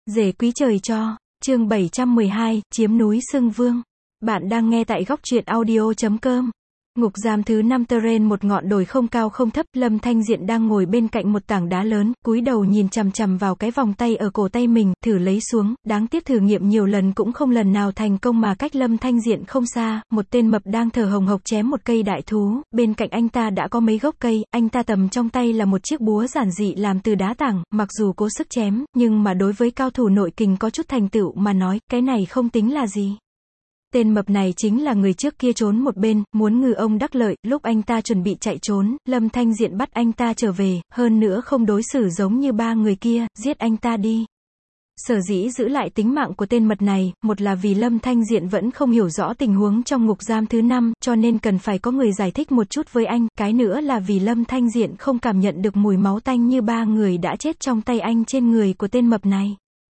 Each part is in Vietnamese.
Rể quý trời cho, chương 712, chiếm núi Xưng Vương. Bạn đang nghe tại góc truyện audio.com. Ngục giam thứ 5 Terrain, một ngọn đồi không cao không thấp. Lâm Thanh Diện đang ngồi bên cạnh một tảng đá lớn, cúi đầu nhìn chằm chằm vào cái vòng tay ở cổ tay mình, thử lấy xuống, đáng tiếc thử nghiệm nhiều lần cũng không lần nào thành công, mà cách Lâm Thanh Diện không xa, một tên mập đang thở hồng hộc chém một cây đại thú, bên cạnh anh ta đã có mấy gốc cây, anh ta cầm trong tay là một chiếc búa giản dị làm từ đá tảng, mặc dù cố sức chém, nhưng mà đối với cao thủ nội kình có chút thành tựu mà nói, cái này không tính là gì. Tên mập này chính là người trước kia trốn một bên, muốn ngư ông đắc lợi, lúc anh ta chuẩn bị chạy trốn, Lâm Thanh Diện bắt anh ta trở về, hơn nữa không đối xử giống như ba người kia, giết anh ta đi. Sở dĩ giữ lại tính mạng của tên mập này, một là vì Lâm Thanh Diện vẫn không hiểu rõ tình huống trong ngục giam thứ 5, cho nên cần phải có người giải thích một chút với anh, cái nữa là vì Lâm Thanh Diện không cảm nhận được mùi máu tanh như ba người đã chết trong tay anh trên người của tên mập này.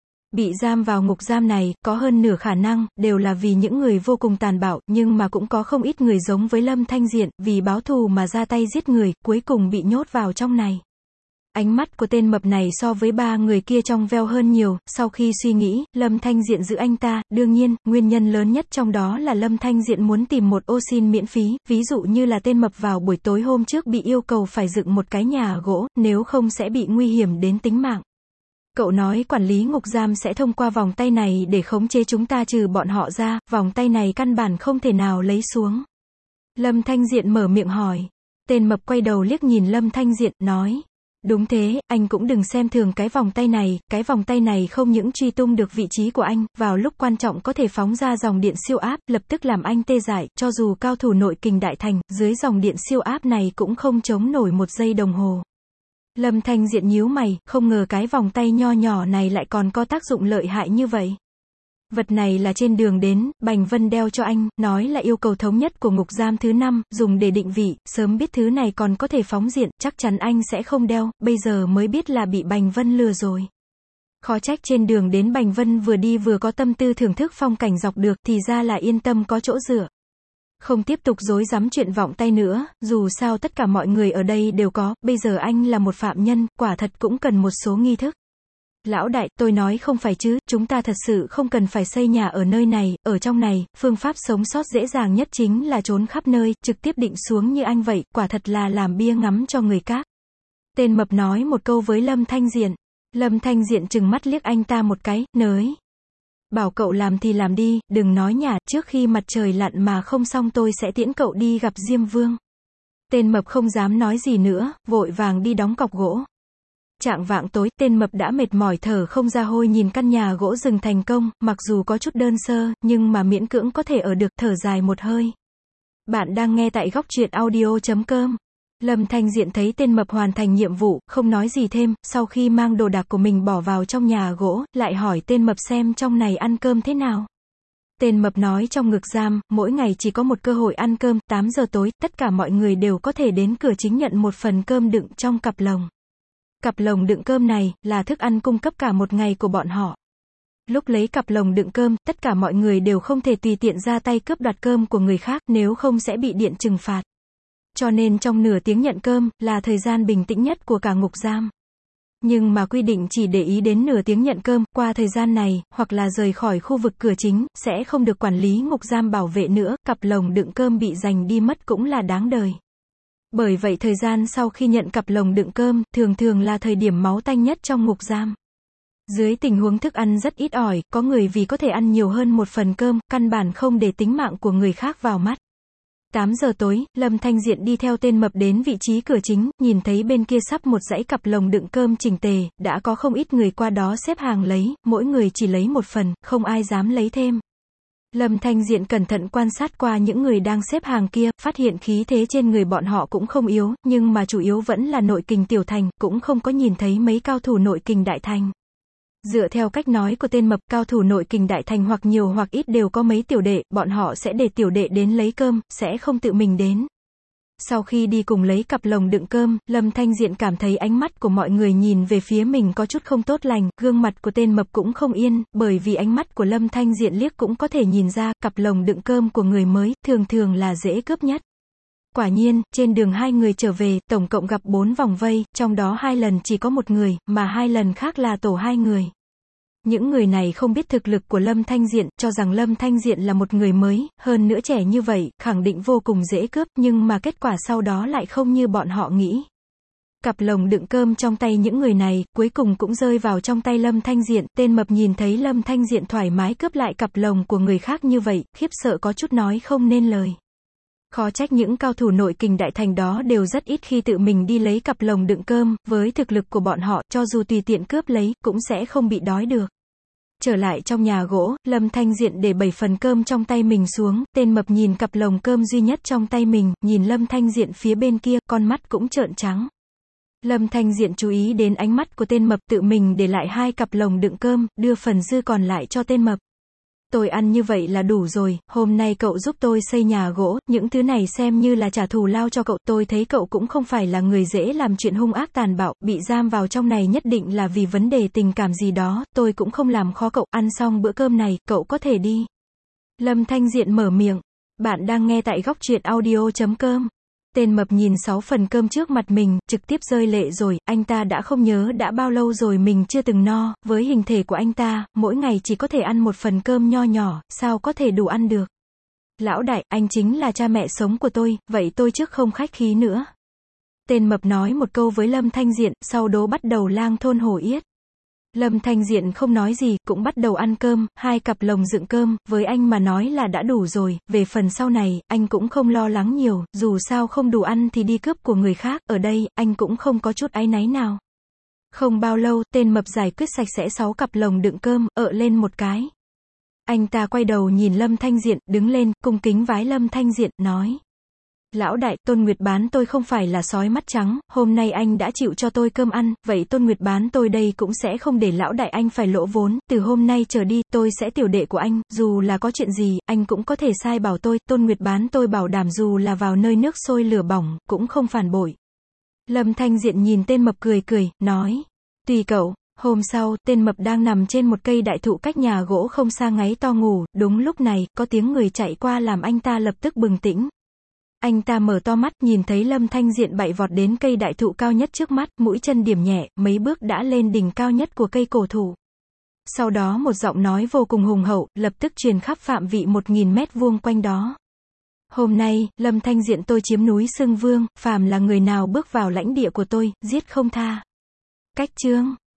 Bị giam vào ngục giam này, có hơn nửa khả năng, đều là vì những người vô cùng tàn bạo, nhưng mà cũng có không ít người giống với Lâm Thanh Diện, vì báo thù mà ra tay giết người, cuối cùng bị nhốt vào trong này. Ánh mắt của tên mập này so với ba người kia trong veo hơn nhiều, sau khi suy nghĩ, Lâm Thanh Diện giữ anh ta, đương nhiên, nguyên nhân lớn nhất trong đó là Lâm Thanh Diện muốn tìm một ô xin miễn phí, ví dụ như là tên mập vào buổi tối hôm trước bị yêu cầu phải dựng một cái nhà gỗ, nếu không sẽ bị nguy hiểm đến tính mạng. Cậu nói quản lý ngục giam sẽ thông qua vòng tay này để khống chế chúng ta, trừ bọn họ ra, vòng tay này căn bản không thể nào lấy xuống. Lâm Thanh Diện mở miệng hỏi. Tên mập quay đầu liếc nhìn Lâm Thanh Diện, nói. Đúng thế, anh cũng đừng xem thường cái vòng tay này không những truy tung được vị trí của anh, vào lúc quan trọng có thể phóng ra dòng điện siêu áp, lập tức làm anh tê dại, cho dù cao thủ nội kình đại thành, dưới dòng điện siêu áp này cũng không chống nổi một giây đồng hồ. Lâm Thanh Diện nhíu mày, không ngờ cái vòng tay nho nhỏ này lại còn có tác dụng lợi hại như vậy. Vật này là trên đường đến, Bành Vân đeo cho anh, nói là yêu cầu thống nhất của ngục giam thứ 5, dùng để định vị, sớm biết thứ này còn có thể phóng diện, chắc chắn anh sẽ không đeo, bây giờ mới biết là bị Bành Vân lừa rồi. Khó trách trên đường đến Bành Vân vừa đi vừa có tâm tư thưởng thức phong cảnh dọc được, thì ra là yên tâm có chỗ dựa. Không tiếp tục rối rắm chuyện vọng tay nữa, dù sao tất cả mọi người ở đây đều có, bây giờ anh là một phạm nhân, quả thật cũng cần một số nghi thức. Lão đại, tôi nói không phải chứ, chúng ta thật sự không cần phải xây nhà ở nơi này, ở trong này, phương pháp sống sót dễ dàng nhất chính là trốn khắp nơi, trực tiếp định xuống như anh vậy, quả thật là làm bia ngắm cho người khác. Tên mập nói một câu với Lâm Thanh Diện. Lâm Thanh Diện trừng mắt liếc anh ta một cái, nới. Bảo cậu làm thì làm đi, đừng nói nhả, trước khi mặt trời lặn mà không xong tôi sẽ tiễn cậu đi gặp Diêm Vương. Tên mập không dám nói gì nữa, vội vàng đi đóng cọc gỗ. Chạng vạng tối, tên mập đã mệt mỏi thở không ra hơi nhìn căn nhà gỗ rừng thành công, mặc dù có chút đơn sơ, nhưng mà miễn cưỡng có thể ở được, thở dài một hơi. Bạn đang nghe tại góc truyện audio.com. Lâm Thanh Diện thấy tên mập hoàn thành nhiệm vụ, không nói gì thêm, sau khi mang đồ đạc của mình bỏ vào trong nhà gỗ, lại hỏi tên mập xem trong này ăn cơm thế nào. Tên mập nói trong ngục giam, mỗi ngày chỉ có một cơ hội ăn cơm, 8 giờ tối, tất cả mọi người đều có thể đến cửa chính nhận một phần cơm đựng trong cặp lồng. Cặp lồng đựng cơm này, là thức ăn cung cấp cả một ngày của bọn họ. Lúc lấy cặp lồng đựng cơm, tất cả mọi người đều không thể tùy tiện ra tay cướp đoạt cơm của người khác, nếu không sẽ bị điện trừng phạt. Cho nên trong nửa tiếng nhận cơm, là thời gian bình tĩnh nhất của cả ngục giam. Nhưng mà quy định chỉ để ý đến nửa tiếng nhận cơm, qua thời gian này, hoặc là rời khỏi khu vực cửa chính, sẽ không được quản lý ngục giam bảo vệ nữa, cặp lồng đựng cơm bị giành đi mất cũng là đáng đời. Bởi vậy thời gian sau khi nhận cặp lồng đựng cơm, thường là thời điểm máu tanh nhất trong ngục giam. Dưới tình huống thức ăn rất ít ỏi, có người vì có thể ăn nhiều hơn một phần cơm, căn bản không để tính mạng của người khác vào mắt. 8 giờ tối, Lâm Thanh Diện đi theo tên mập đến vị trí cửa chính, nhìn thấy bên kia sắp một dãy cặp lồng đựng cơm chỉnh tề, đã có không ít người qua đó xếp hàng lấy, mỗi người chỉ lấy một phần, không ai dám lấy thêm. Lâm Thanh Diện cẩn thận quan sát qua những người đang xếp hàng kia, phát hiện khí thế trên người bọn họ cũng không yếu, nhưng mà chủ yếu vẫn là nội kình tiểu thành, cũng không có nhìn thấy mấy cao thủ nội kình đại thành. Dựa theo cách nói của tên mập, cao thủ nội kình đại thành hoặc nhiều hoặc ít đều có mấy tiểu đệ, bọn họ sẽ để tiểu đệ đến lấy cơm, sẽ không tự mình đến. Sau khi đi cùng lấy cặp lồng đựng cơm, Lâm Thanh Diện cảm thấy ánh mắt của mọi người nhìn về phía mình có chút không tốt lành, gương mặt của tên mập cũng không yên, bởi vì ánh mắt của Lâm Thanh Diện liếc cũng có thể nhìn ra, cặp lồng đựng cơm của người mới, thường là dễ cướp nhất. Quả nhiên, trên đường hai người trở về, tổng cộng gặp 4 vòng vây, trong đó 2 lần chỉ có một người, mà 2 lần khác là tổ 2 người. Những người này không biết thực lực của Lâm Thanh Diện, cho rằng Lâm Thanh Diện là một người mới, hơn nữa trẻ như vậy, khẳng định vô cùng dễ cướp, nhưng mà kết quả sau đó lại không như bọn họ nghĩ. Cặp lồng đựng cơm trong tay những người này, cuối cùng cũng rơi vào trong tay Lâm Thanh Diện, tên mập nhìn thấy Lâm Thanh Diện thoải mái cướp lại cặp lồng của người khác như vậy, khiếp sợ có chút nói không nên lời. Khó trách những cao thủ nội kình đại thành đó đều rất ít khi tự mình đi lấy cặp lồng đựng cơm, với thực lực của bọn họ, cho dù tùy tiện cướp lấy, cũng sẽ không bị đói được. Trở lại trong nhà gỗ, Lâm Thanh Diện để 7 phần cơm trong tay mình xuống, tên mập nhìn cặp lồng cơm duy nhất trong tay mình, nhìn Lâm Thanh Diện phía bên kia, con mắt cũng trợn trắng. Lâm Thanh Diện chú ý đến ánh mắt của tên mập, tự mình để lại 2 cặp lồng đựng cơm, đưa phần dư còn lại cho tên mập. Tôi ăn như vậy là đủ rồi, hôm nay cậu giúp tôi xây nhà gỗ, những thứ này xem như là trả thù lao cho cậu, tôi thấy cậu cũng không phải là người dễ làm chuyện hung ác tàn bạo, bị giam vào trong này nhất định là vì vấn đề tình cảm gì đó, tôi cũng không làm khó cậu, ăn xong bữa cơm này, cậu có thể đi. Lâm Thanh Diện mở miệng, bạn đang nghe tại góc truyện audio.com. Tên mập nhìn 6 phần cơm trước mặt mình, trực tiếp rơi lệ rồi, anh ta đã không nhớ đã bao lâu rồi mình chưa từng no, với hình thể của anh ta, mỗi ngày chỉ có thể ăn 1 phần cơm nho nhỏ, sao có thể đủ ăn được. Lão đại, anh chính là cha mẹ sống của tôi, vậy tôi trước không khách khí nữa. Tên mập nói một câu với Lâm Thanh Diện, sau đó bắt đầu lang thôn hổ yết. Lâm Thanh Diện không nói gì, cũng bắt đầu ăn cơm, 2 cặp lồng đựng cơm, với anh mà nói là đã đủ rồi, về phần sau này, anh cũng không lo lắng nhiều, dù sao không đủ ăn thì đi cướp của người khác, ở đây, anh cũng không có chút áy náy nào. Không bao lâu, tên mập giải quyết sạch sẽ 6 cặp lồng đựng cơm, lên một cái. Anh ta quay đầu nhìn Lâm Thanh Diện, đứng lên, cung kính vái Lâm Thanh Diện, nói. Lão đại, Tôn Nguyệt bán tôi không phải là sói mắt trắng, hôm nay anh đã chịu cho tôi cơm ăn, vậy Tôn Nguyệt bán tôi đây cũng sẽ không để lão đại anh phải lỗ vốn, từ hôm nay trở đi, tôi sẽ tiểu đệ của anh, dù là có chuyện gì, anh cũng có thể sai bảo tôi, Tôn Nguyệt bán tôi bảo đảm dù là vào nơi nước sôi lửa bỏng, cũng không phản bội. Lâm Thanh Diện nhìn tên mập cười cười, nói, tùy cậu. Hôm sau, tên mập đang nằm trên một cây đại thụ cách nhà gỗ không xa ngáy to ngủ, đúng lúc này, có tiếng người chạy qua làm anh ta lập tức bừng tỉnh. Anh ta mở to mắt, nhìn thấy Lâm Thanh Diện bậy vọt đến cây đại thụ cao nhất trước mắt, mũi chân điểm nhẹ, mấy bước đã lên đỉnh cao nhất của cây cổ thụ. Sau đó một giọng nói vô cùng hùng hậu, lập tức truyền khắp phạm vị 1000 mét vuông quanh đó. Hôm nay, Lâm Thanh Diện tôi chiếm núi Sưng Vương, phàm là người nào bước vào lãnh địa của tôi, giết không tha. Cách chương